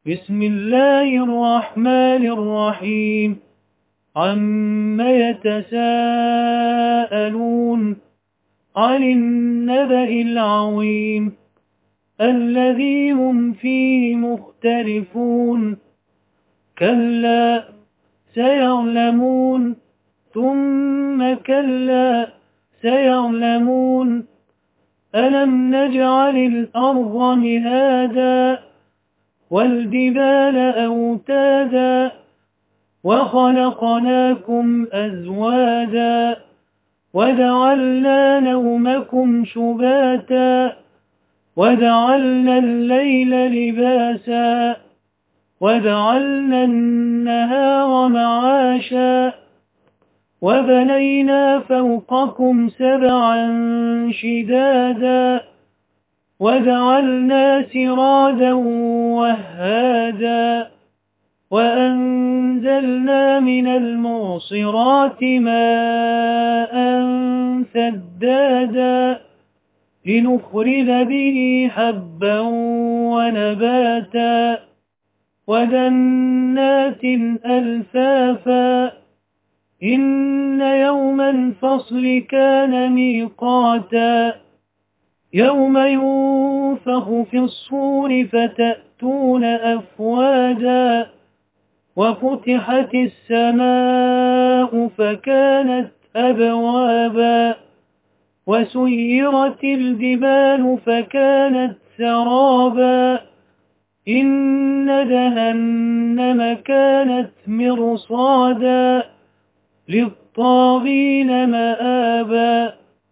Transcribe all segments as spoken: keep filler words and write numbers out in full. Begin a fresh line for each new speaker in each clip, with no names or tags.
بسم الله الرحمن الرحيم عم يتساءلون عن النبأ العظيم الذي هم فيه مختلفون كلا سيعلمون ثم كلا سيعلمون ألم نجعل الأرض مهادا والجبال أوتادا وخلقناكم أزواجا وجعلنا نومكم سباتا وجعلنا الليل لباسا وجعلنا النهار معاشا وبنينا فوقكم سبعا شدادا وجعلنا سراجا وهاجا وأنزلنا من المعصرات ماء سدادا لنخرج به حبا ونباتا وجنات ألفافا إن يوم الفصل كان ميقاتا يوم ينفخ في الصور فتأتون أفواجا وفتحت السماء فكانت أبوابا وسيرت الجبال فكانت سرابا إن جهنم كانت مرصادا للطاغين مآبا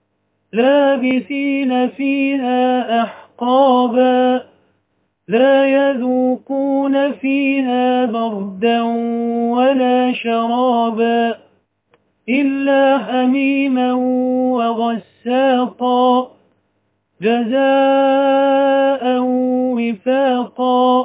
لابثين فيها أحقابا لا يذوقون فيها بردا ولا شرابا إلا حميما وغساقا جزاء وفاقا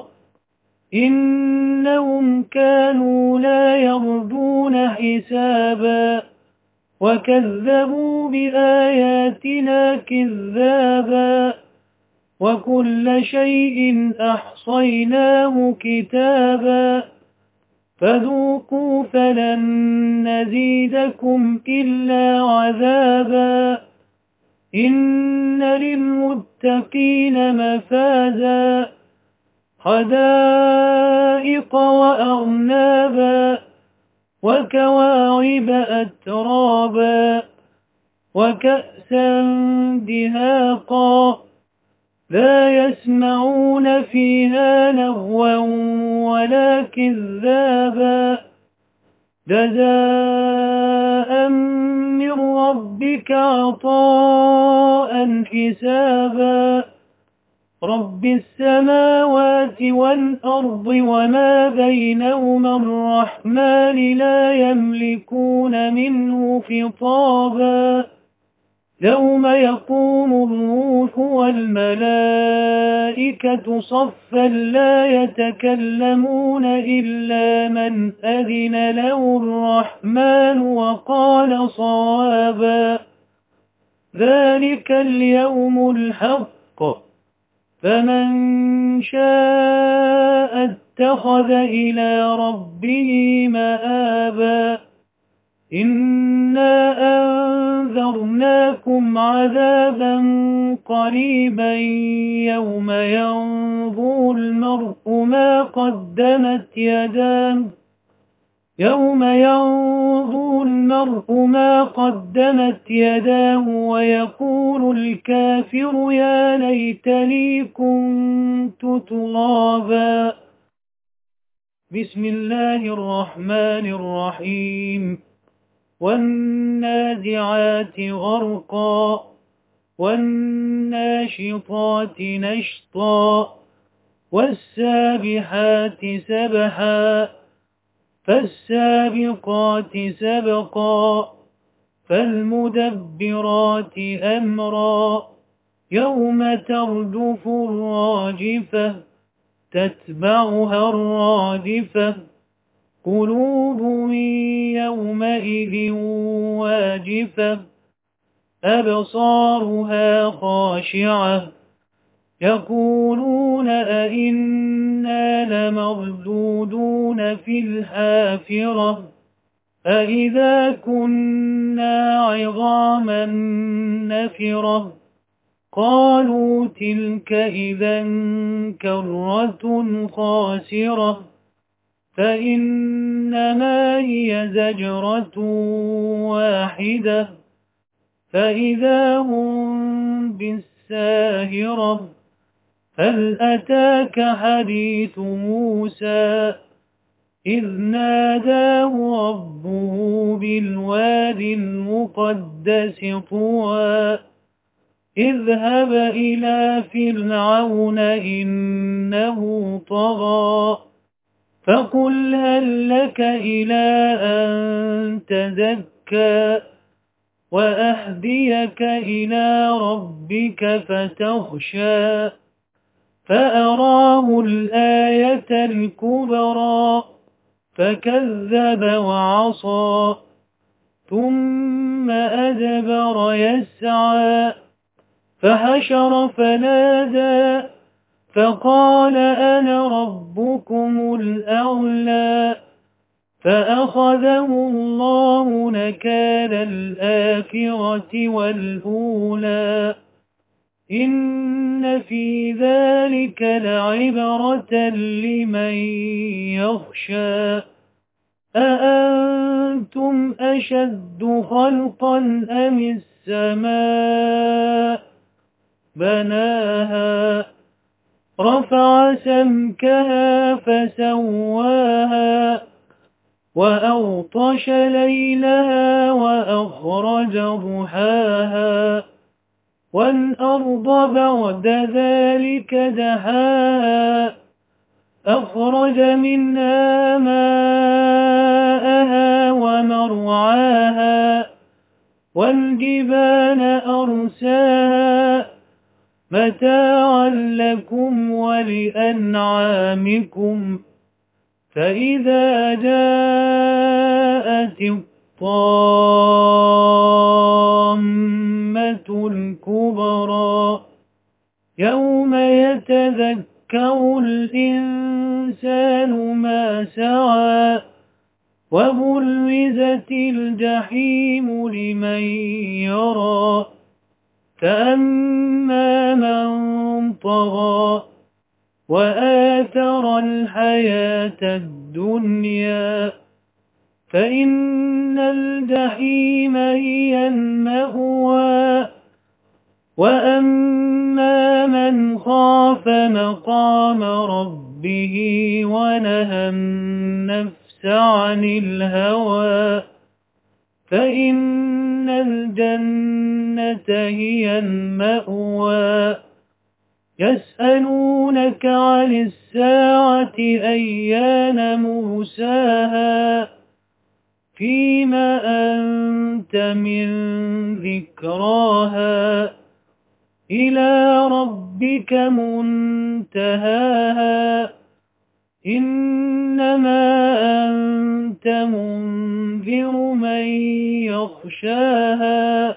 إنهم كانوا لا يرجون حسابا وكذبوا بآياتنا كذابا وكل شيء أحصيناه كتابا فذوقوا فلن نزيدكم إلا عذابا إن للمتقين مفازا حدائق وأعنابا وكواعب أترابا وكأسا دهاقا لا يسمعون فيها لغوا ولا كذابا جزاء من ربك عطاء حسابا رب السماوات والأرض وما بينهما الرحمن لا يملكون منه خطابا يوم يقوم الروح والملائكة صفا لا يتكلمون إلا من أذن له الرحمن وقال صوابا ذلك اليوم الحق فمن شاء اتخذ إلى ربه مآبا إنا أنذرناكم عذابا قريبا يوم ينظر المرء ما قدمت يداه يوم ينظر المرء ما قدمت يداه ويقول الكافر يا ليتني كنت ترابا بسم الله الرحمن الرحيم والنازعات غرقا والناشطات نشطا والسابحات سبحا فالسابقات سبقا فالمدبرات أمرا يوم ترجف الراجفة تتبعها الرادفة قلوب يومئذ واجفة أبصارها خاشعة يقولون أئنا لمردودون في الحافرة أئذا كنا عظاما نخرة قالوا تلك إذا كرة خاسرة فإنما هي زجرة واحدة فإذا هم بالساهرة هل أتاك حديث موسى إذ ناداه ربه بالوادي المقدس طوى اذهب إلى فرعون إنه طغى فقل هل لك إلى أن تزكى وأهديك إلى ربك فتخشى فأراه الآية الكبرى فكذب وعصى ثم أدبر يسعى فحشر فنادى فقال أنا ربكم الأعلى فأخذه الله نكال الآخرة والأولى إن في ذلك لعبرة لمن يخشى أأنتم أشد خلقا أم السماء بناها رفع سمكها فسواها وأغطش ليلها وأخرج ضحاها والأرض بعد ذلك دحاها أخرج منها ماءها ومرعاها والجبال أرساها متاعا لكم ولأنعامكم فإذا جاءت الطامة الكبرى يوم يتذكر الإنسان ما سعى وبرزت الجحيم لمن يرى فأما من طغى وآثر الحياة الدنيا فإن الجحيم هي المأوى وأما من خاف مقام ربه ونهى النفس عن الهوى فإن الجنة هي المأوى يسألونك عن الساعة أيان مرساها فيما أنت من ذكراها إلى ربك منتهاها إنما أنت منذر من يخشاها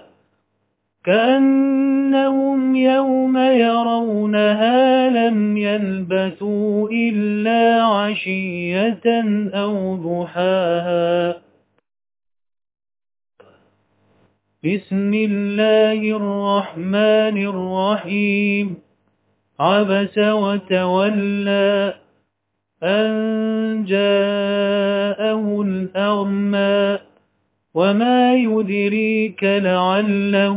كأنهم يوم يرونها لم يلبثوا إلا عشية أو ضحاها بسم الله الرحمن الرحيم عبس وتولى أن جاءه الأعمى وما يدريك لعله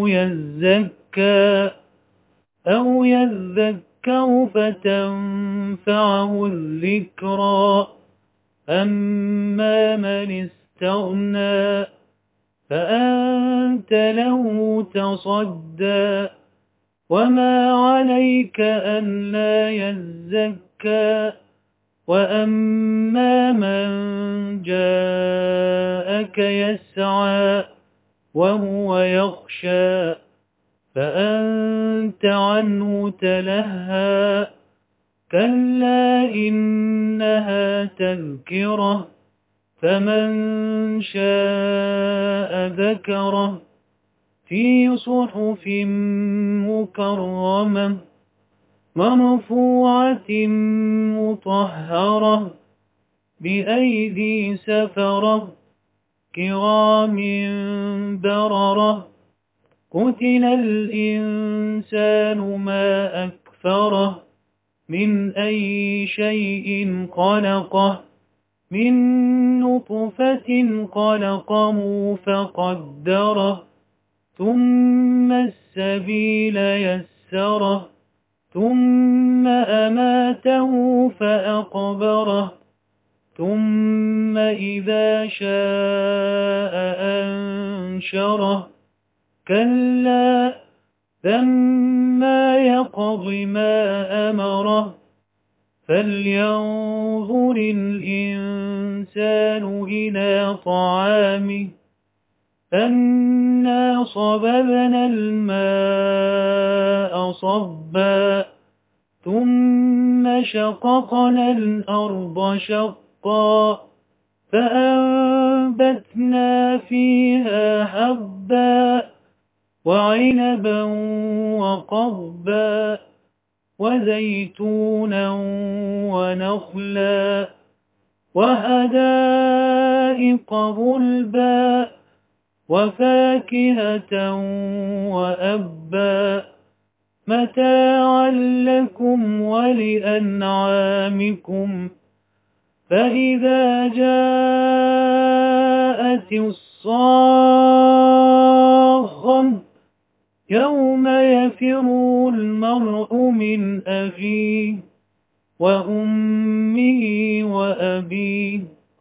يزكى أو يذكر فتنفعه الذكرى أما من استغنى فأنت له تصدى وما عليك ألا يزكى وأما من جاءك يسعى وهو يخشى فأنت عنه تلهى كلا إنها تذكرة فمن شاء ذكره في صحف مكرمة مرفوعة مطهرة بأيدي سفرة كرام بررة قتل الإنسان ما أكفره من أي شيء خلقه من نطفة خلقه فقدره ثم السبيل يسره ثم أماته فأقبره ثم إذا شاء أنشره كلا لما يقض ما أمره فلينظر الإنسان إلى طعامه أنا صببنا الماء صبا ثم شققنا الأرض شقا فأنبتنا فيها حبا وعنبا وقضبا وزيتونا ونخلا وحدائق غلبا وفاكهة وأبا متاعا لكم ولأنعامكم فإذا جاءت الصاخة يوم يفر المرء من أخيه وأمه وأبيه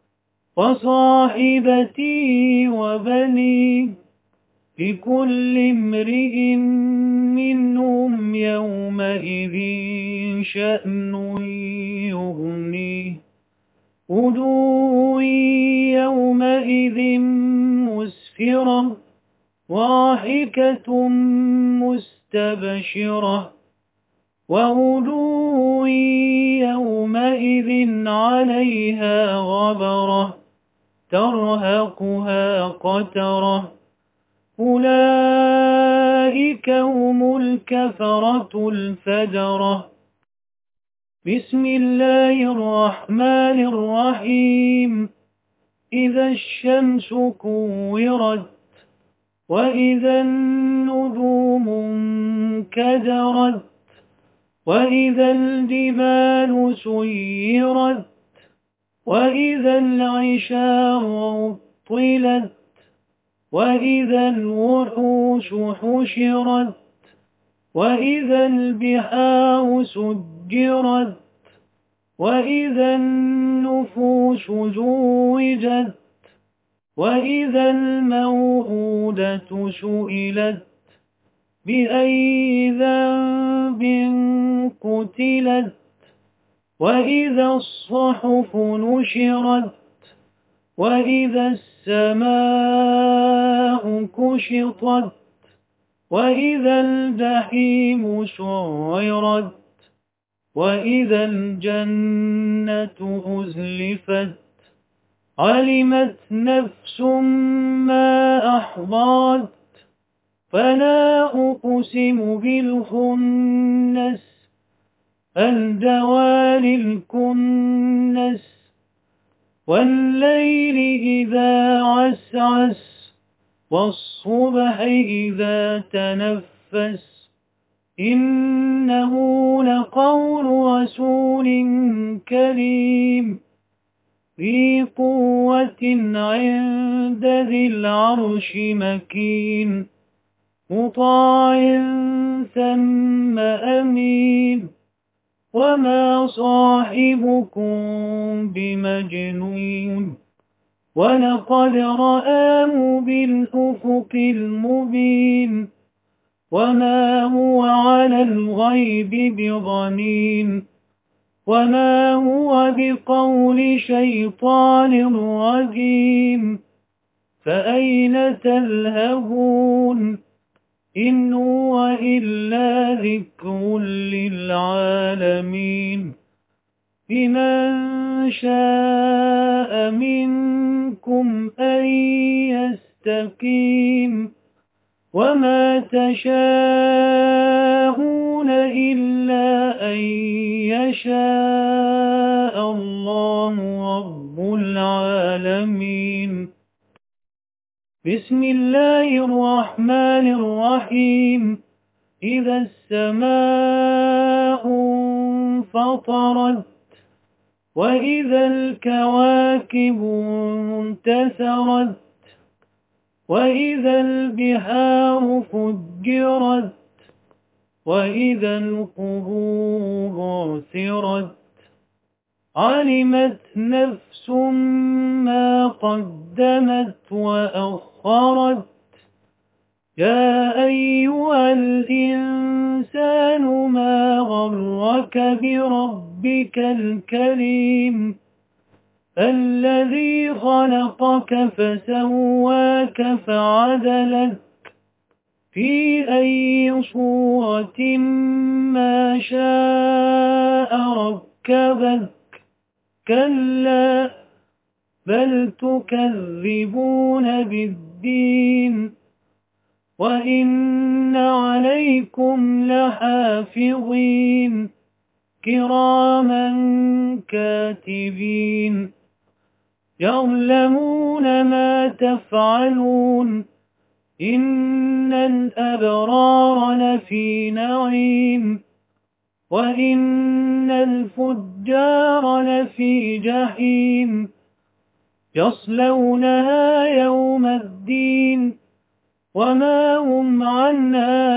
وصاحبته وبنيه لكل امرئ منهم يومئذ شأن يغنيه وجوه يومئذ مسفرة ضاحكة مستبشرة ووجوه يومئذ عليها غبرة ترهقها قترة أولئك هم الكفرة الفجرة بسم الله الرحمن الرحيم إذا الشمس كورت وإذا النجوم انكدرت وإذا الجبال سيرت وإذا العشار عطلت وإذا الوحوش حشرت وإذا البحار سجرت وإذا النفوس زوجت وإذا الموءودة سئلت بأي ذنب قتلت وإذا الصحف نشرت وإذا السماء كشطت وإذا الجحيم سعرت وإذا الجنة أزلفت علمت نفس ما أحضرت فلا أقسم بالخنس الجوار الكنس والليل إذا عسعس والصبح إذا تنفس إنه لقول رسول كريم ذي قوة عند ذي العرش مكين مطاع ثم أمين وما صاحبكم بمجنون ولقد رآه بالأفق المبين وما هو على الغيب بضنين وما هو بقول شيطان رجيم فأين تذهبون إن هو إلا ذكر للعالمين لمن شاء منكم أن يستقيم وما تشاءون يشاءون إلا أن يشاء الله رب العالمين. بسم الله الرحمن الرحيم. إذا السماء انفطرت وإذا الكواكب انتثرت وإذا البحار فجرت وإذا القبور بعثرت علمت نفس ما قدمت وأخرت. يا أيها الإنسان ما غرك بربك الكريم الذي خلقك فسواك فعدلك في أي صورة ما شاء ركبك. كلا بل تكذبون بالدين وإن عليكم لحافظين كراما كاتبين يعلمون ما تفعلون. إن الأبرار لفي نعيم وإن الفجار لفي جحيم يصلونها يوم الدين وما هم عنها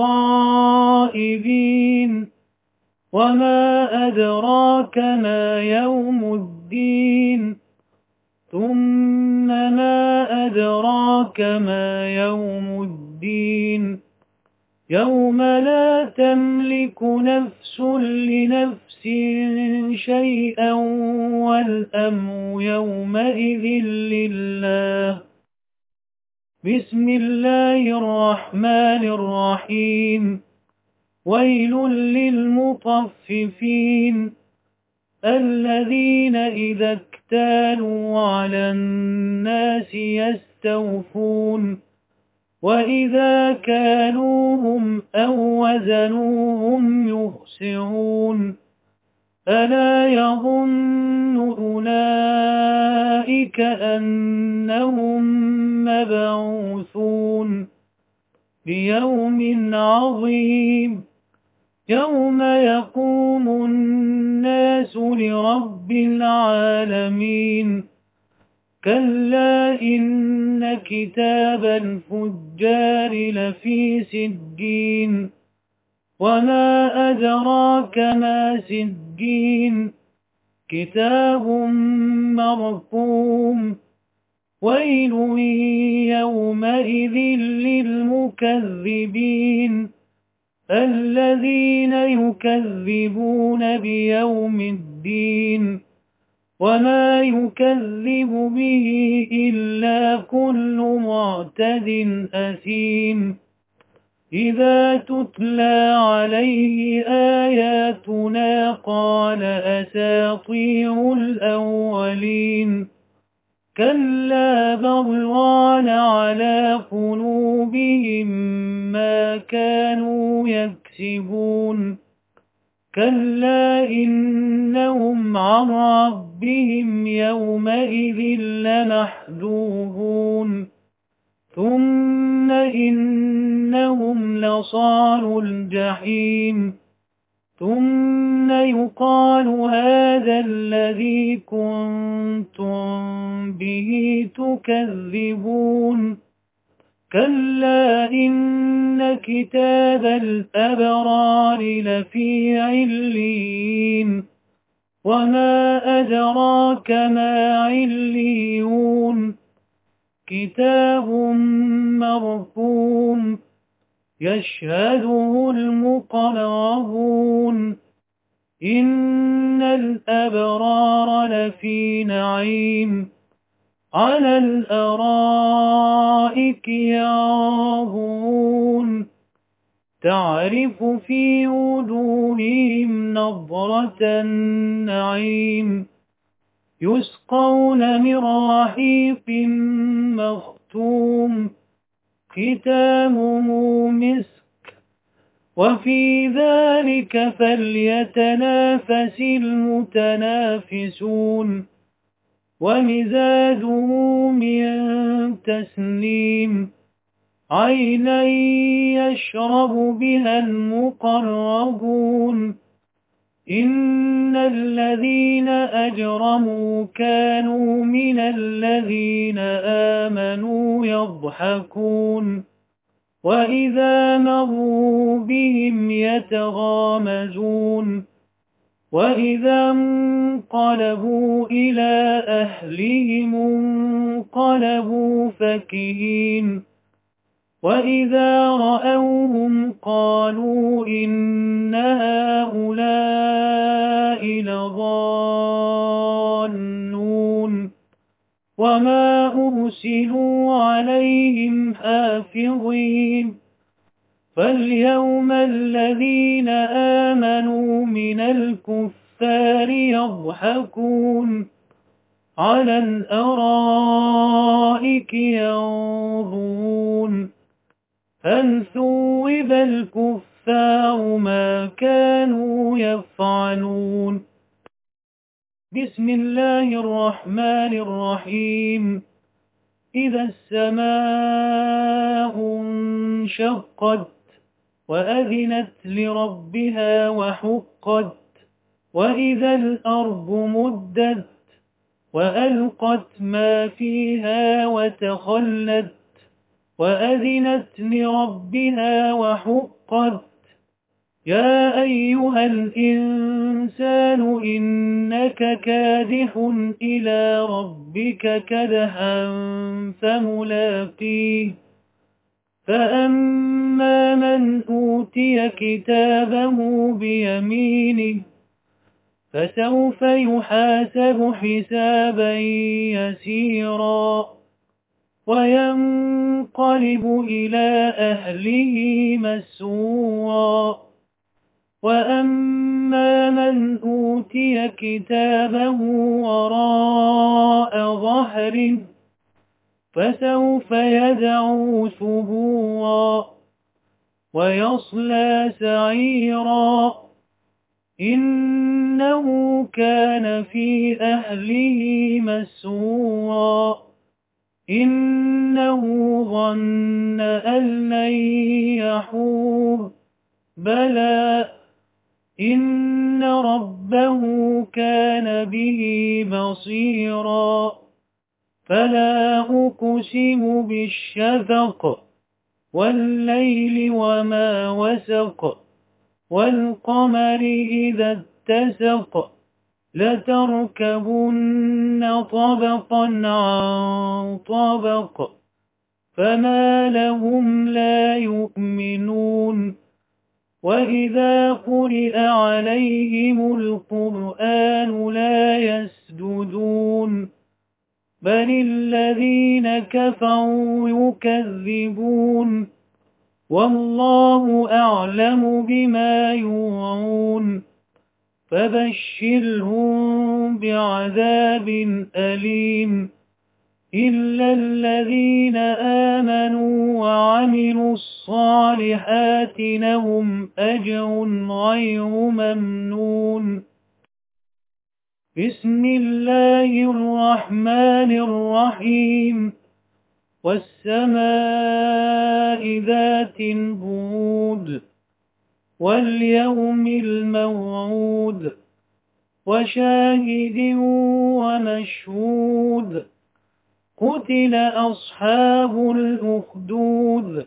بغائبين. وما أدراك ما يوم الدين ثم ما أدراك ما يوم الدين يوم لا تملك نفس لنفس شيئا والأمر يومئذ لله. بسم الله الرحمن الرحيم. ويل للمطففين الذين إذا اكتالوا على الناس يستوفون وإذا كالوهم أو وزنوهم يخسرون. ألا يظن أولئك أنهم مبعوثون ليوم عظيم يوم يقوم الناس لرب العالمين. كلا إن كتاب الفجار لفي سجين وما أدراك ما سجين كتاب مرقوم. ويل يومئذ للمكذبين الذين يكذبون بيوم الدين وما يكذب به إلا كل معتد أثيم. إذا تتلى عليه آياتنا قال أساطير الأولين. كلا بل ران على قلوبهم ما كانوا يكسبون. كلا إنهم عن ربهم يومئذ لمحجوبون. ثم إنهم لصالو الجحيم. ثم يقال هذا الذي كنتم به تكذبون. كلا إن كتاب الأبرار لفي عليين وما أدراك ما عليون كتاب مرقوم يشهده المقربون. إن الأبرار لفي نعيم على الأرائك ينظرون تعرف في وجوههم نضرة النعيم يسقون من رحيق مختوم ختامه مسك وفي ذلك فليتنافس المتنافسون ومزاجه من تسنيم عينا يشرب بها المقربون إن الذين أجرموا كانوا من الذين آمنوا يضحكون وإذا مروا بهم يتغامزون وإذا انقلبوا إلى أهلهم انقلبوا فكهين وإذا رأوهم قالوا إن هؤلاء لضالون وما أرسلوا عليهم حافظين فاليوم الذين آمنوا من الكفار يضحكون على الأرائك ينظرون هل ثوب الكفار ما كانوا يفعلون بسم الله الرحمن الرحيم إذا السماء انشقت وأذنت لربها وحقت وإذا الأرض مدت وألقت ما فيها وتخلت وأذنت لربها وحقت يا أيها الإنسان إنك كادح إلى ربك كدحا فملاقيه فأما من أوتي كتابه بيمينه فسوف يحاسب حسابا يسيرا وينقلب إلى أهله مسرورا وأما من أوتي كتابه وراء ظهره فسوف يدعو ثبورا ويصلى سعيرا إنه كان في أهله مسرورا إنه ظن أن لن يحور بلى إن ربه كان به بصيرا فلا أقسم بالشفق والليل وما وسق والقمر إذا اتسق لتركبن طبقا عن طبق فما لهم لا يؤمنون وإذا قرئ عليهم القرآن لا يسجدون بل الذين كفروا يكذبون والله أعلم بما يوعون فبشرهم بعذاب أليم إلا الذين آمنوا وعملوا الصالحات لهم أجر غير ممنون بسم الله الرحمن الرحيم والسماء ذات البرود واليوم الموعود وشاهد ومشهود قتل أصحاب الأخدود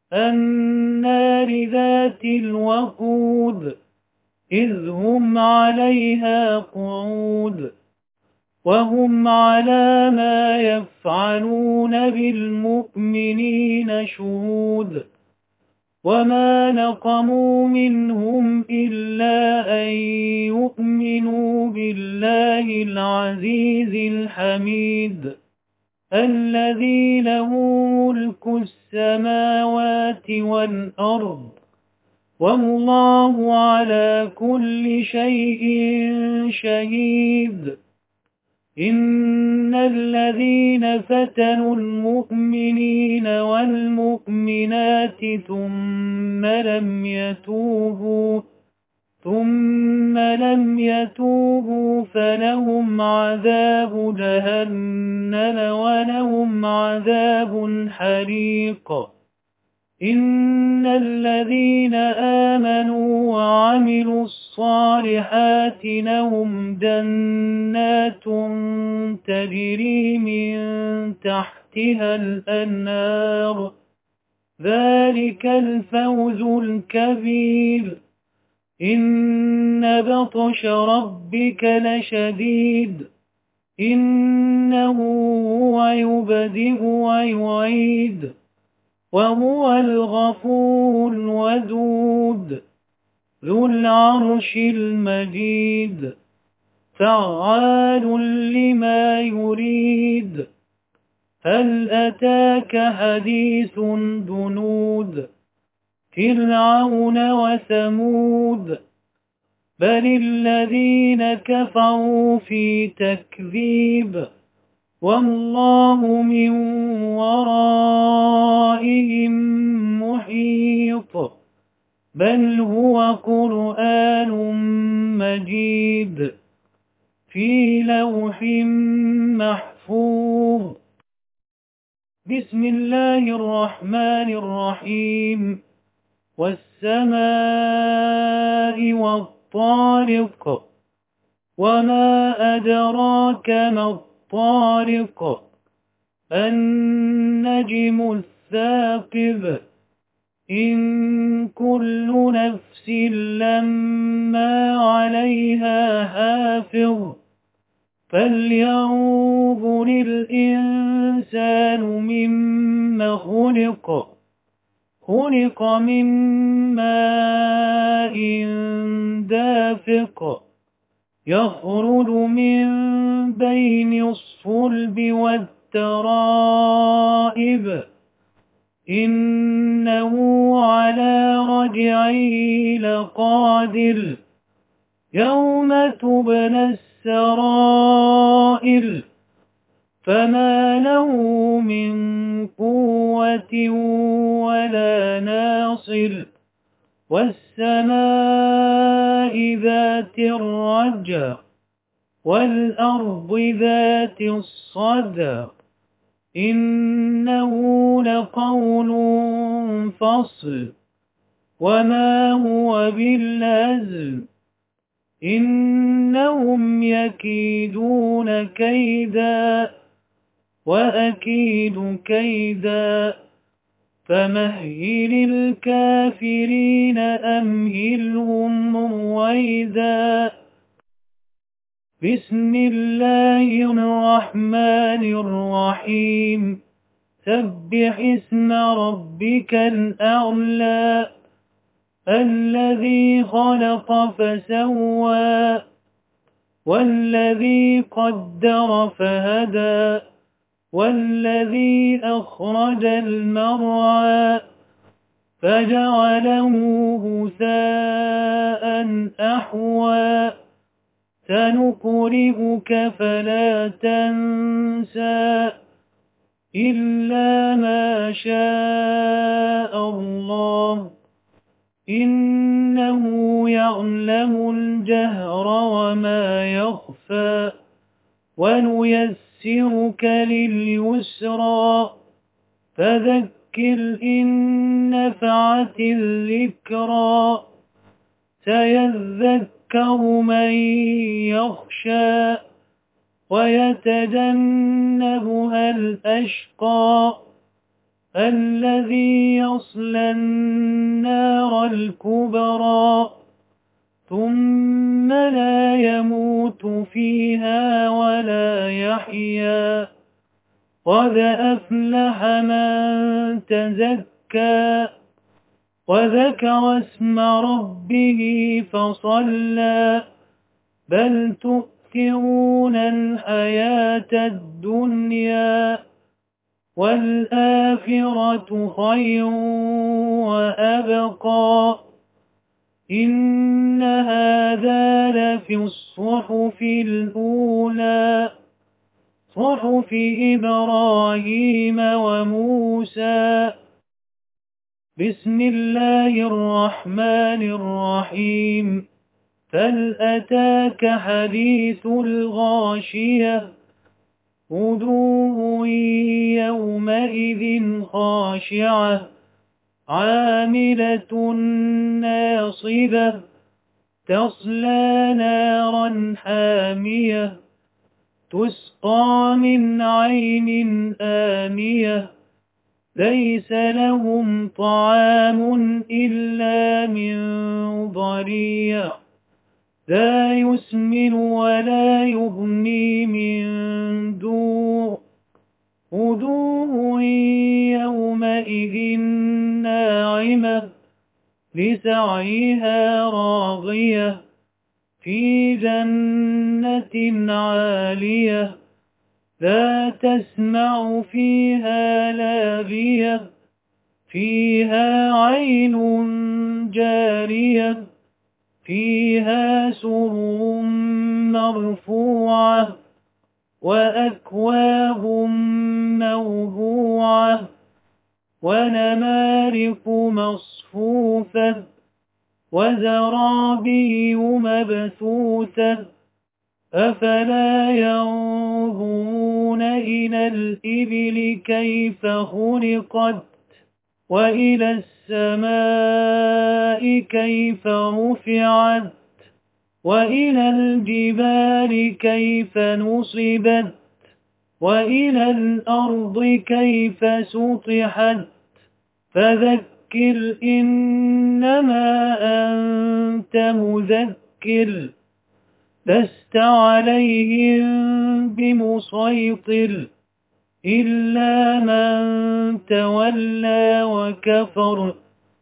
النار ذات الوقود إذ هم عليها قعود وهم على ما يفعلون بالمؤمنين شهود وما نقموا منهم إلا أن يؤمنوا بالله العزيز الحميد الذي له ملك السماوات والأرض والله على كل شيء شهيد إن الذين فتنوا المؤمنين والمؤمنات ثم لم يتوبوا ثم لم يتوبوا فلهم عذاب جهنم ولهم عذاب حريق. إن الذين آمنوا وعملوا الصالحات لهم جنات تجري من تحتها الأنهار ذلك الفوز الكبير. إن بطش ربك لشديد إنه هو يبدئ ويعيد وهو الغفور الودود ذو العرش المجيد فعال لما يريد. هل أتاك حديث جنود فرعون وثمود بل الذين كفروا في تكذيب والله من ورائهم محيط بل هو قرآن مجيد في لوح محفوظ. بسم الله الرحمن الرحيم والسماء والطارق وما أدراك ما الطارق النجم الثاقب إن كل نفس لما عليها حافظ فلينظر الإنسان مما خلق خلق من ماء دافق يخرج من بين الصلب والترائب إنه على رجعه لقادر يوم تبلى السرائر فما له من قوة ولا ناصر والسماء ذات الرجع والأرض ذات الصدع إنه لقول فصل وما هو بالهزل إنهم يكيدون كيدا وأكيد كيدا فمهل الكافرين أمهلهم رويدا. بسم الله الرحمن الرحيم سبح اسم ربك الأعلى الذي خلق فسوى والذي قدر فهدى والذي أخرج المرعى فجعله غثاء أحوى سنقرئك فلا تنسى إلا ما شاء الله إنه يعلم الجهر وما يخفى ونيسرك لليسرى فذكر إن نفعت الذكرى سيذكر من يخشى ويتجنبها الأشقى الذي يصلى النار الكبرى ثم لا يموت فيها ولا يحيا قد أفلح من تزكى وذكر اسم ربه فصلى بل تؤثرون الحياة الدنيا والآخرة خير وأبقى إن هذا لفي الصحف الأولى صحف إبراهيم وموسى. بسم الله الرحمن الرحيم. هل أتاك حديث الغاشية وجوه يومئذ خاشعة عاملة ناصبة تصلى نارا حامية تسقى من عين آنية ليس لهم طعام إلا من ضريع لا يسمن ولا يغني من جوع وجوه يومئذ ناعمة لسعيها راضية في جنة عالية لا تسمع فيها لاغية فيها عين جارية فيها سرر مرفوعة وأكواب موضوعة ونمارق مصفوفة وزرابي مبثوثة أفلا ينظرون إلى الإبل كيف خلقت وإلى السماء كيف رفعت وإلى الجبال كيف نصبت وإلى الأرض كيف سطحت فذكر إنما أنت مذكر لست عليهم بمسيطر إلا من تولى وكفر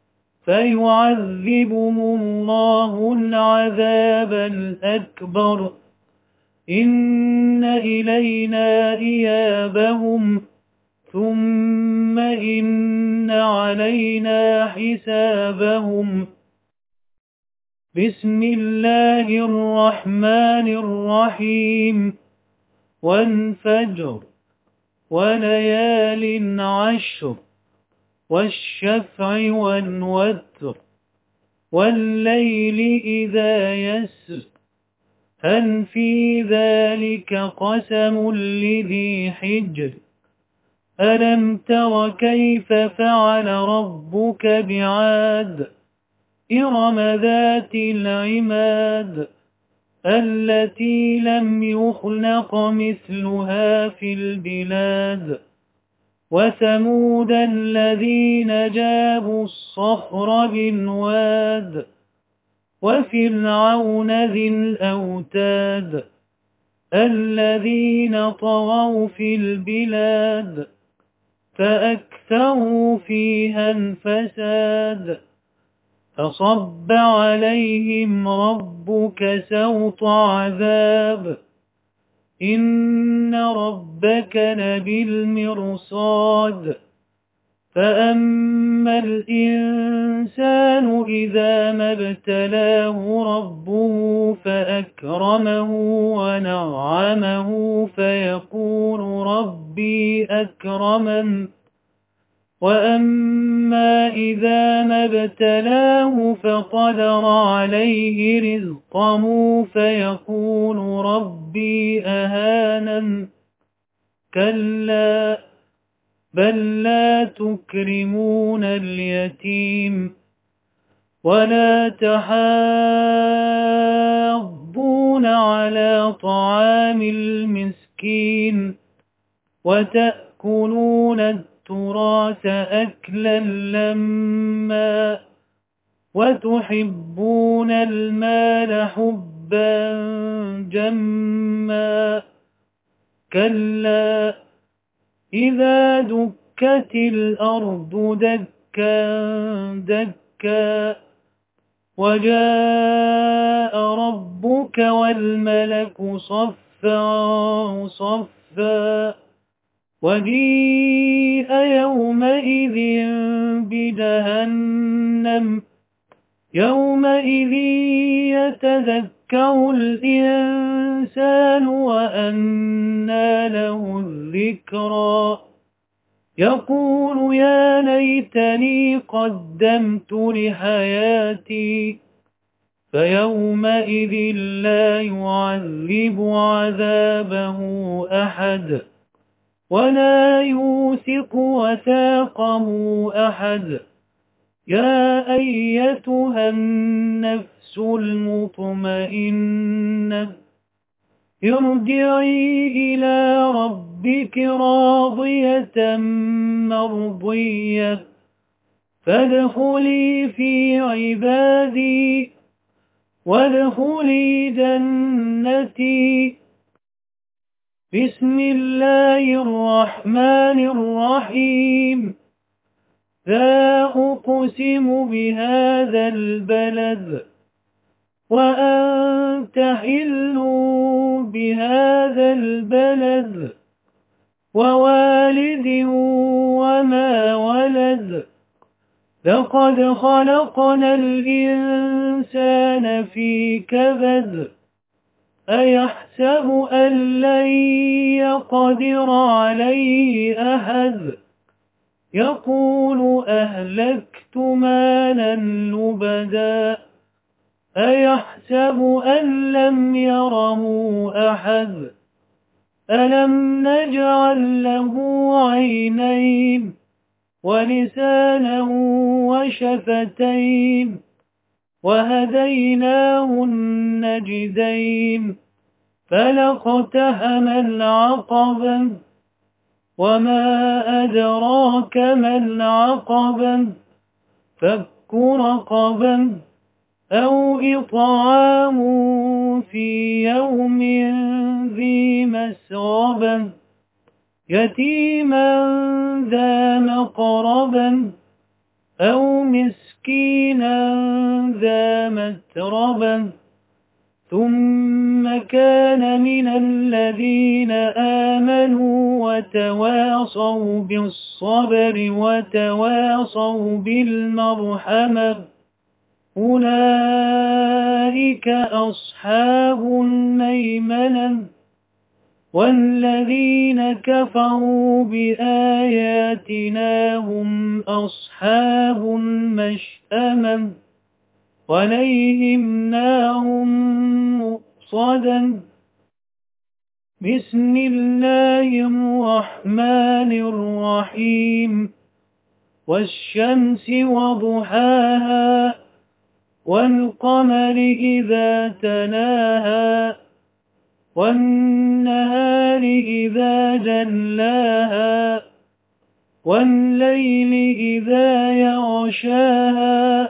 فيعذبهم الله العذاب الأكبر إن إلينا إيابهم ثم إن علينا حسابهم. بسم الله الرحمن الرحيم. والفجر وليال عشر والشفع والوتر والليل إذا يسر هل في ذلك قسم لذي حجر ألم تر كيف فعل ربك بعاد إرم ذات العماد التي لم يخلق مثلها في البلاد وثمود الذين جابوا الصخر بالواد وفرعون ذي الأوتاد الذين طغوا في البلاد فأكثروا فيها الفساد فصب عليهم ربك سوط عذاب إن ربك لبالمرصاد فأما الإنسان إذا ما ابتلاه ربه فأكرمه ونعمه فيقول ربي أكرمن وأما إذا ما ابتلاه فقدر عليه رزقه فيقول ربي أهانن كلا بل لا تكرمون اليتيم ولا تحاضون على طعام المسكين وتأكلون التراث أكلا لما وتحبون المال حبا جما كلا إذا دكت الأرض دكا دكا وجاء ربك والملك صفا صفا وجيء يومئذ بدهنم يومئذ يتذكر الإنسان وأنى له ذكرا يقول يا ليتني قدمت لحياتي فيومئذ لا يعذب عذابه أحد ولا يوثق وثاقه أحد يا أيتها النفس المطمئنة ارجعي إلى ربك راضية مرضية فادخلي في عبادي وادخلي جنتي. بسم الله الرحمن الرحيم. لا أقسم بهذا البلد وأنت حل بهذا البلد ووالد وما ولد لقد خلقنا الإنسان في كبد أيحسب أن لن يقدر عليه أحد يقول أهلكت مالا لبدا أيحسب أن لم يره أحد ألم نجعل له عينين ولسانا وشفتين وهديناه النجدين فلاقتحم العقبة وما أدراك ما العقبة فك رقبة أو إطعام في يوم ذي مسغبة يتيما ذا مقربة أو مسكينا ذا متربة ثم كان من الذين آمنوا وتواصوا بالصبر وتواصوا بالمرحمة أولئك أصحاب الميمنة والذين كفروا بآياتنا هم أصحاب المشأمة عليهم نار مؤصدة. بسم الله الرحمن الرحيم. والشمس وضحاها والقمر إذا تلاها والنهار إذا جلاها والليل إذا يغشاها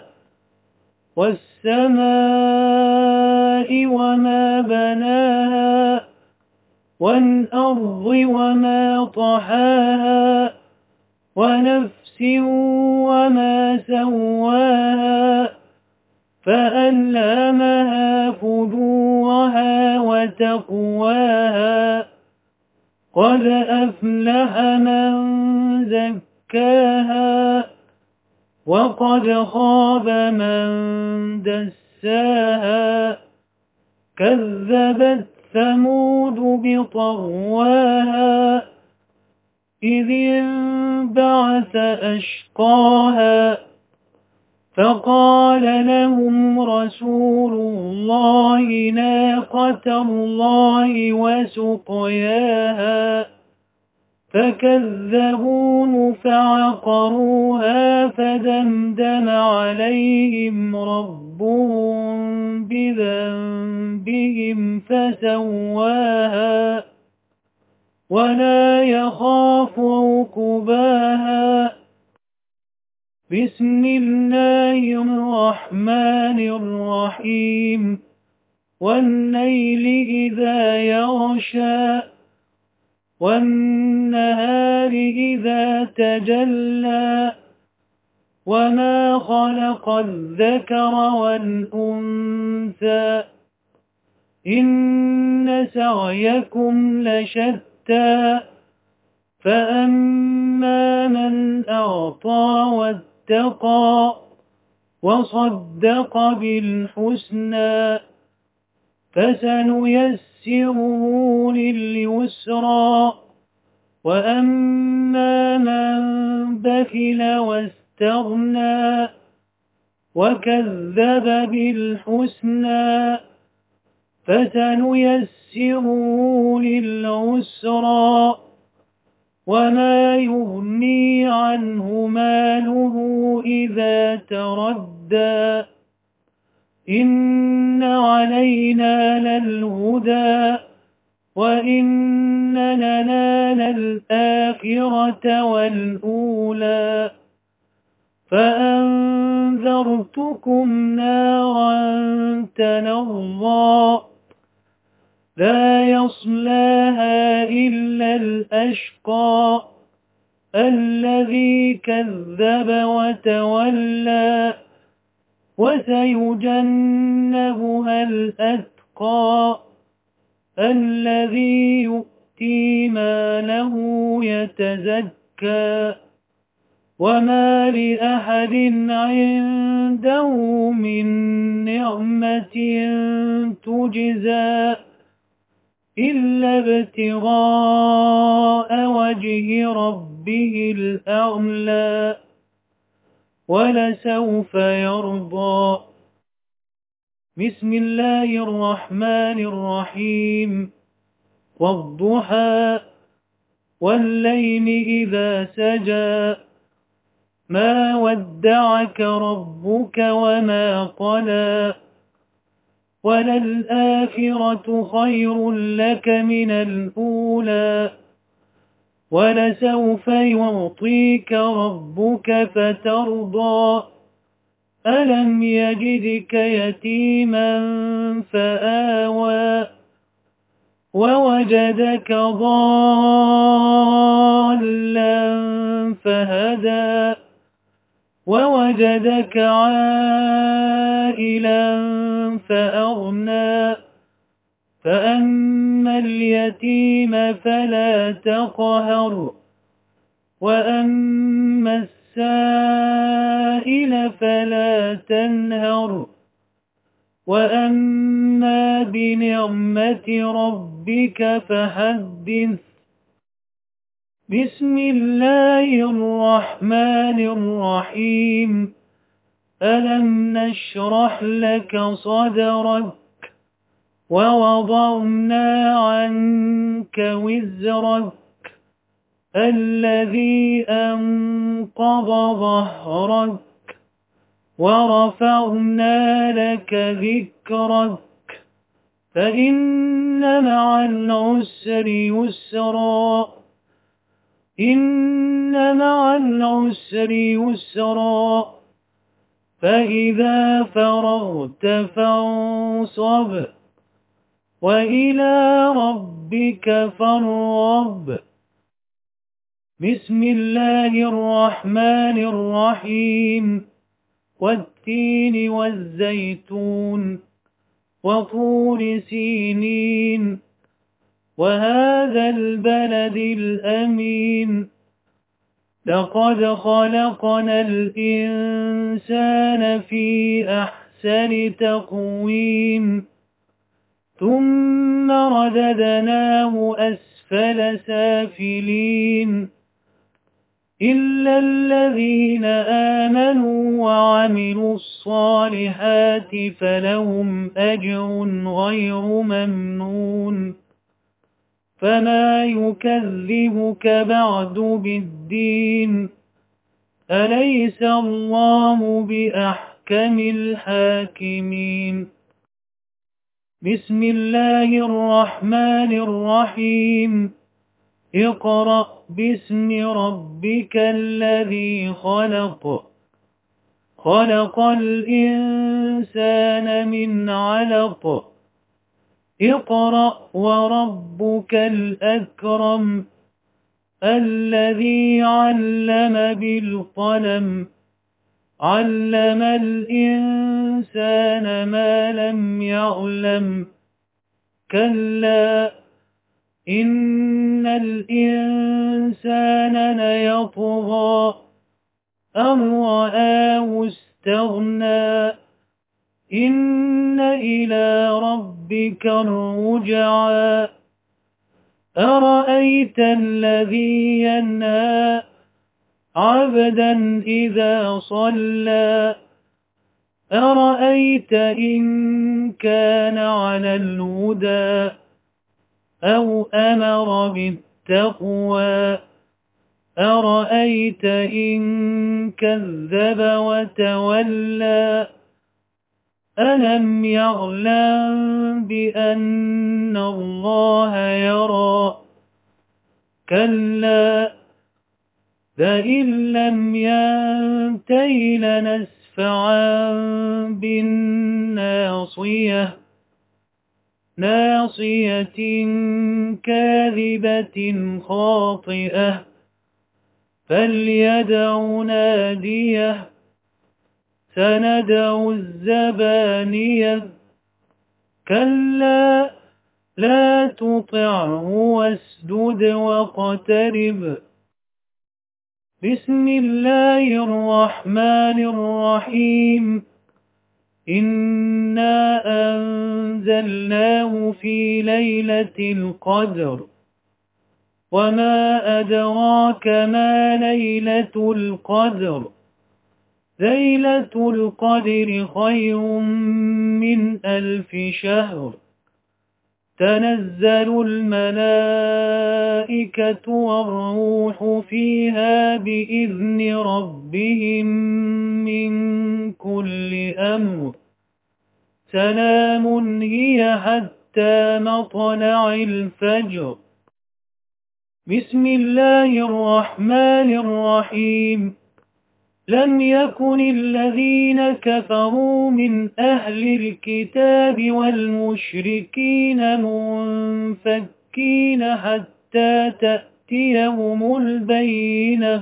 والسماء وما بناها والأرض وما طحاها ونفس وما سواها فألهمها فجورها وتقواها قد أفلح من زكاها وقد خاب من دساها كذبت ثمود بطغواها إذ انبعث أشقاها فقال لهم رسول الله ناقة الله وسقياها فكذبون فعقروها فدمدم عليهم ربهم بذنبهم فسواها ولا يخاف عقباها. بسم الله الرحمن الرحيم. والليل إذا يغشى والنهار إذا تجلى وما خلق الذكر والأنثى إن سعيكم لشتى فأما من أعطى واتقى وصدق بالحسنى فسنيسره لليسرى وأما من بخل واستغنى وكذب بالحسنى فسنيسره للعسرى وما يغني عنه ماله إذا تردى إن علينا للهدى وإن لنا للآخرة والأولى فأنذرتكم نارا تلظى لا يصلاها إلا الأشقى الذي كذب وتولى وسيجنبها الأتقى الذي يؤتي ماله يتزكى وما لأحد عنده من نعمة تجزى إلا ابتغاء وجه ربه الأعلى ولسوف يرضى. بسم الله الرحمن الرحيم والضحى والليل إذا سجى ما ودعك ربك وما قلى وللآخرة خير لك من الأولى ولسوف يعطيك ربك فترضى ألم يجدك يتيما فآوى ووجدك ضالا فهدى ووجدك عائلا فأغنى فأما اليتيم فلا تقهر وأما السائل فلا تنهر وأما بنعمة ربك فحدث. بسم الله الرحمن الرحيم ألم نشرح لك صدرك ووضعنا عنك وزرك الذي أنقض ظهرك ورفعنا لك ذكرك فإن مع العسر يسرا إن مع العسر يسرا فإذا فرغت فانصب وإلى ربك فارغب. بسم الله الرحمن الرحيم والتين والزيتون وطور سينين وهذا البلد الأمين لقد خلقنا الإنسان في أحسن تقويم ثم رددناه أسفل سافلين إلا الذين آمنوا وعملوا الصالحات فلهم أجر غير ممنون فما يكذبك بعد بالدين أليس الله بأحكم الحاكمين. بسم الله الرحمن الرحيم اقرأ باسم ربك الذي خلق خلق الإنسان من علق اقرأ وربك الأكرم الذي علم بالقلم علم الإنسان ما لم يعلم كلا إن الإنسان ليطغى أن رآه استغنى إن إلى ربك الرجعى أرأيت الذي ينهى عبدا إذا صلى أرأيت إن كان على الهدى أو أمر بالتقوى أرأيت إن كذب وتولى ألم يعلم بأن الله يرى كلا لئن لم ينته لنسفعا بالناصية ناصية كاذبة خاطئة فليدع ناديه سندع الزبانية كلا لا تطعه واسجد واقترب بسم الله الرحمن الرحيم إنا أنزلناه في ليلة القدر وما أدراك ما ليلة القدر ليلة القدر خير من ألف شهر تنزل الملائكة والروح فيها بإذن ربهم من كل أمر سلام هي حتى مطلع الفجر بسم الله الرحمن الرحيم لم يكن الذين كفروا من أهل الكتاب والمشركين منفكين حتى تأتيهم البينة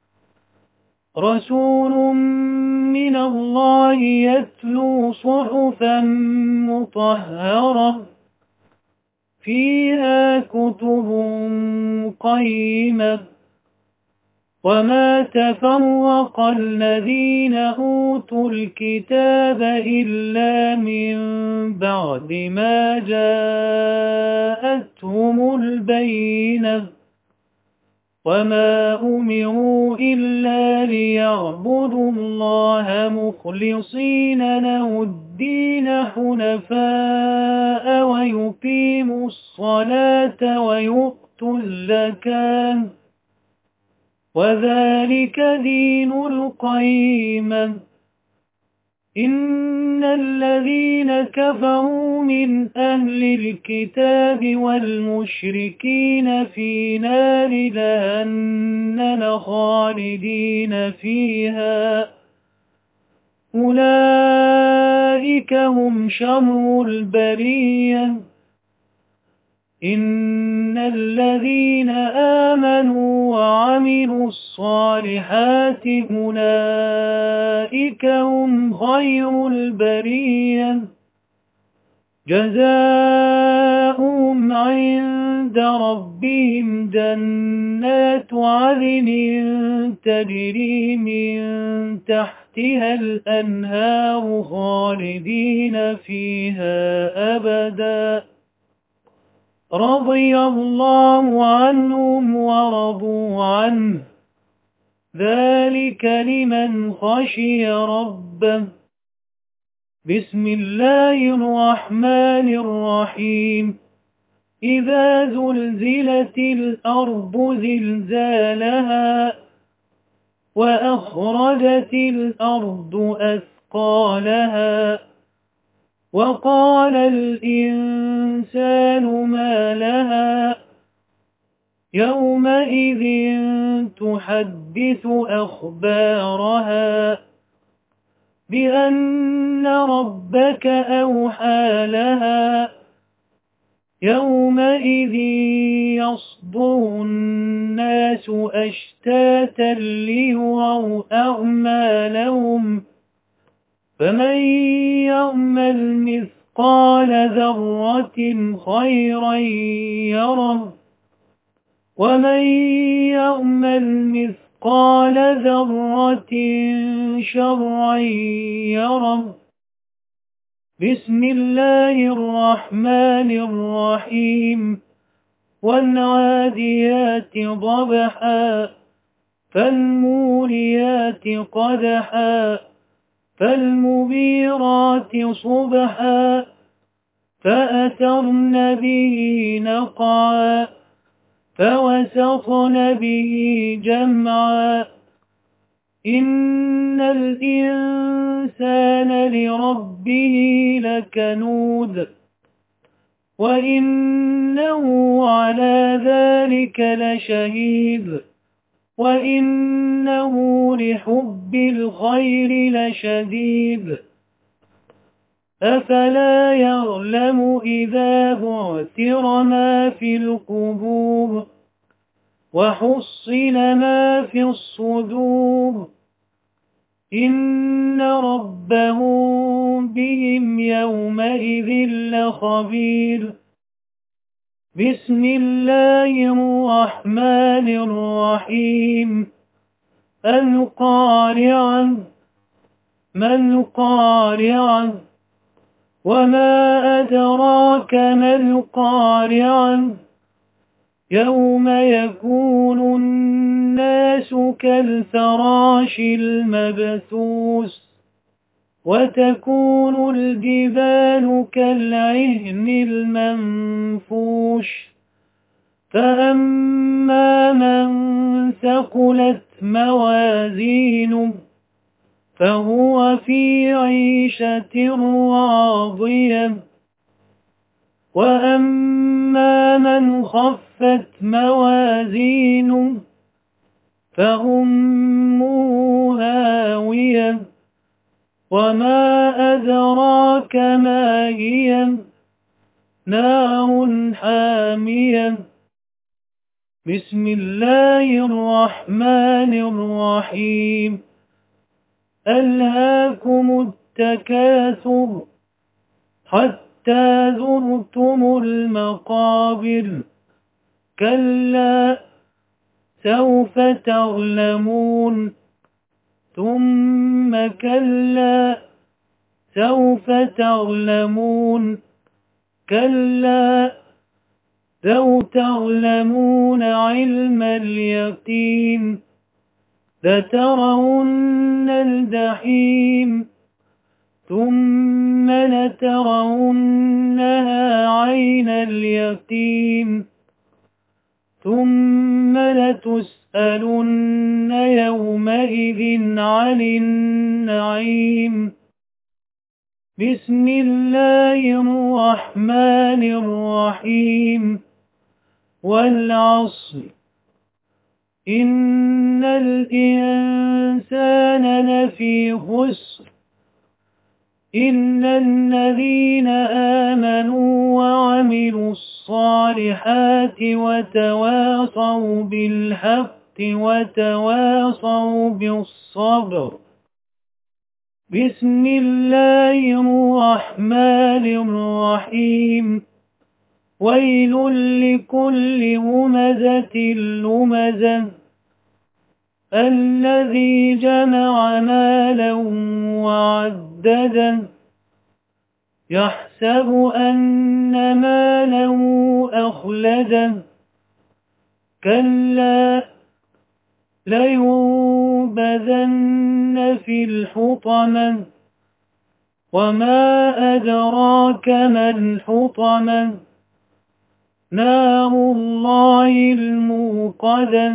رسول من الله يتلو صحفا مطهرة فيها كتب قيمة وما تفرق الذين أوتوا الكتاب إلا من بعد ما جاءتهم البينة وما أمروا إلا ليعبدوا الله مخلصين له الدين حنفاء ويقيموا الصلاة ويؤتوا الزكاة وذلك دين القيمة إن الذين كفروا من أهل الكتاب والمشركين في نار جهنم خالدين فيها أولئك هم شر البرية إن الذين آمنوا وعملوا الصالحات أولئك هم خير البرية جزاؤهم عند ربهم جنات عدن تجري من تحتها الأنهار خالدين فيها أبداً رضي الله عنهم ورضوا عنه ذلك لمن خشي ربه بسم الله الرحمن الرحيم إذا زلزلت الأرض زلزالها وأخرجت الأرض أثقالها وقال الإنسان ما لها يومئذ تحدث أخبارها بأن ربك أوحى لها يومئذ يصدر الناس أشتاتا ليروا أعمالهم فمن يعمل مثقال ذرة خيرا يره ومن يعمل مثقال ذرة شرا يره بسم الله الرحمن الرحيم والعاديات ضبحا فالموريات قدحا فالمغيرات صبحا فأثرن به نقعا فوسطن به جمعا إن الإنسان لربه لكنود وإنه على ذلك لشهيد وإنه لحب الخير لشديد أفلا يعلم إذا بعثر ما في القبور وحصل ما في الصدور إن ربهم بهم يومئذ لخبير بسم الله الرحمن الرحيم القارعة ما القارعة وما أدراك ما القارعة يوم يكون الناس كالفراش المبثوث وتكون الجبال كالعهن المنفوش فأما من ثقلت موازينه فهو في عيشة راضية وأما من خفت موازينه فأمه هاوية وما أدراك ما هي نار حامية بسم الله الرحمن الرحيم ألهاكم التكاثر حتى زرتم المقابر كلا سوف تعلمون ثم كلا سوف تعلمون كلا لو تعلمون علم اليقين لترون الجحيم ثم لترونها عين اليقين ثم لتسألن يومئذ عن النعيم بسم الله الرحمن الرحيم والعصر إن الإنسان لفي خسر إلا الذين آمنوا وعملوا الصالحات وتواصوا بالحق وتواصوا بالصبر بسم الله الرحمن الرحيم ويل لكل همزة لمزة الذي جمع مالا وعددا يحسب أن ماله أخلدا كلا لينبذن في الحطمة وما أدراك ما الحطمة نار الله الموقدة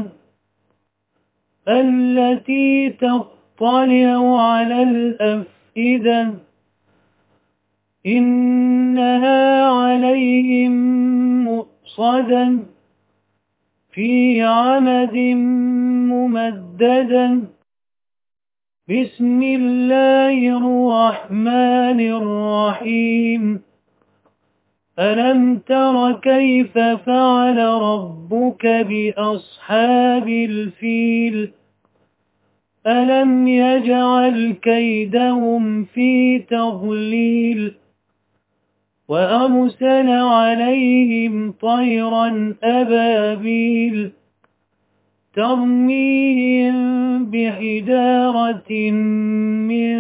التي تطلع على الأفئدة إنها عليهم مؤصدة في عمد ممددة بسم الله الرحمن الرحيم ألم تر كيف فعل ربك بأصحاب الفيل ألم يجعل كيدهم في تضليل وأرسل عليهم طيرا أبابيل ترميهم بحجارة من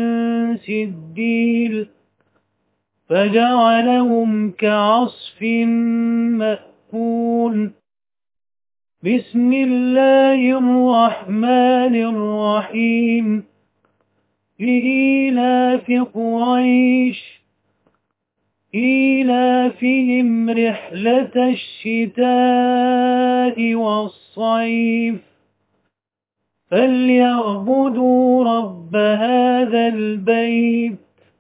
سجيل فجعلهم كعصف يصفون بسم الله الرحمن الرحيم لإيلاف قريش إيلافهم رحلة الشتاء والصيف فليعبدوا رب هذا البيت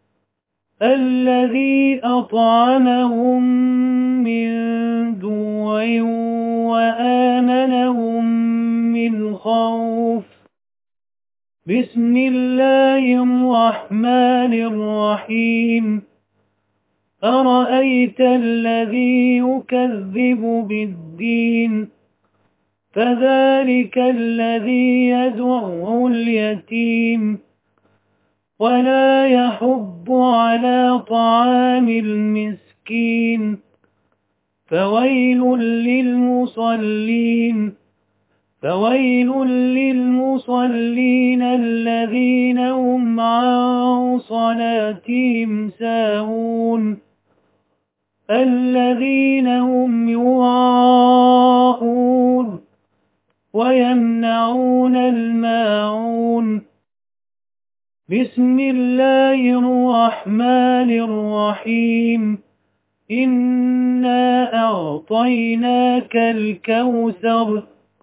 الذي أطعمهم من جوع وآمنهم من خوف بسم الله الرحمن الرحيم أرأيت الذي يكذب بالدين فذلك الذي يدع اليتيم ولا يحض على طعام المسكين فويل للمصلين فويل للمصلين الذين هم عن صلاتهم ساهون الذين هم يراءون ويمنعون الماعون بسم الله الرحمن الرحيم إنا أعطيناك الكوثر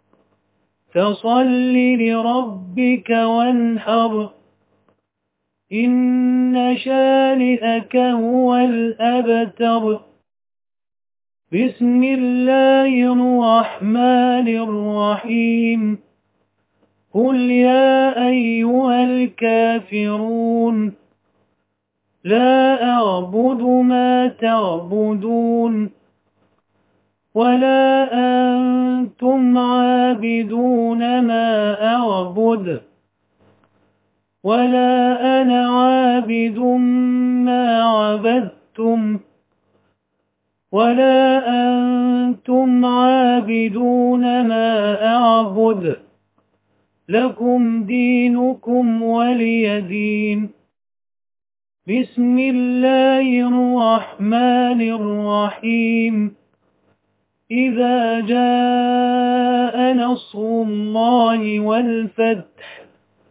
فصل لربك وانحر إن شانئك هو الأبتر بسم الله الرحمن الرحيم قل يا أيها الكافرون لا أعبد ما تعبدون ولا أنتم عابدون ما أعبد ولا أنا عابد ما عبدتم ولا أنتم عابدون ما أعبد لكم دينكم ولي دين بسم الله الرحمن الرحيم إذا جاء نصر الله والفتح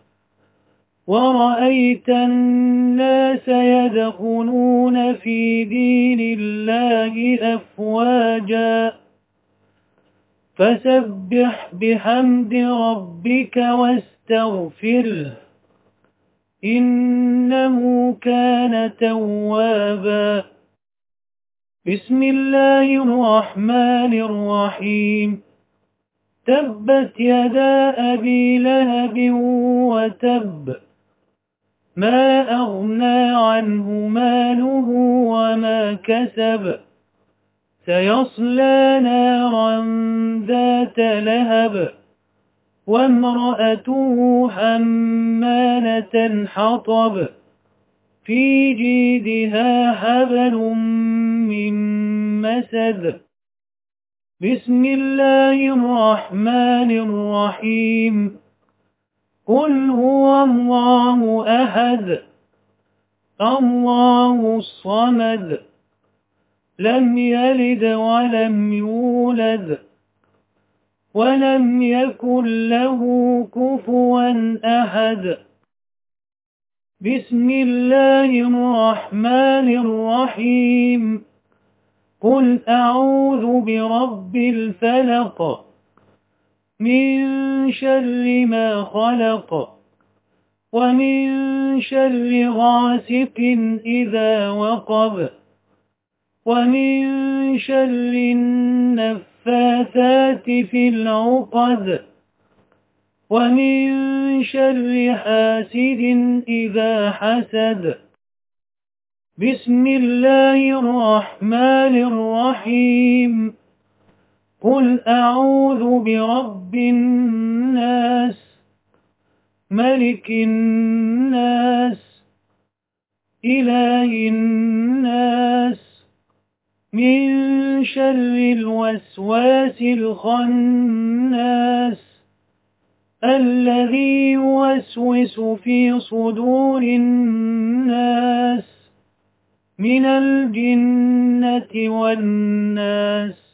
ورأيت الناس يدخلون في دين الله أفواجا فسبح بحمد ربك واستغفره إنه كان توابا بسم الله الرحمن الرحيم تبت يدا أبي لهب وتب ما أغنى عنه ماله وما كسب سيصلى نارا ذات لهب وامرأته حمالة حطب في جيدها حبل من مسد بسم الله الرحمن الرحيم قل هو الله أحد الله الصمد لم يلد ولم يولد ولم يكن له كفوا أحد بسم الله الرحمن الرحيم قل أعوذ برب الفلق من شر ما خلق ومن شر غاسق إذا وقب ومن شر النفاثات في العقد ومن شر حاسد إذا حسد بسم الله الرحمن الرحيم قل أعوذ برب الناس ملك الناس إله الناس من شر الوسواس الخناس الذي يوسوس في صدور الناس من الجنة والناس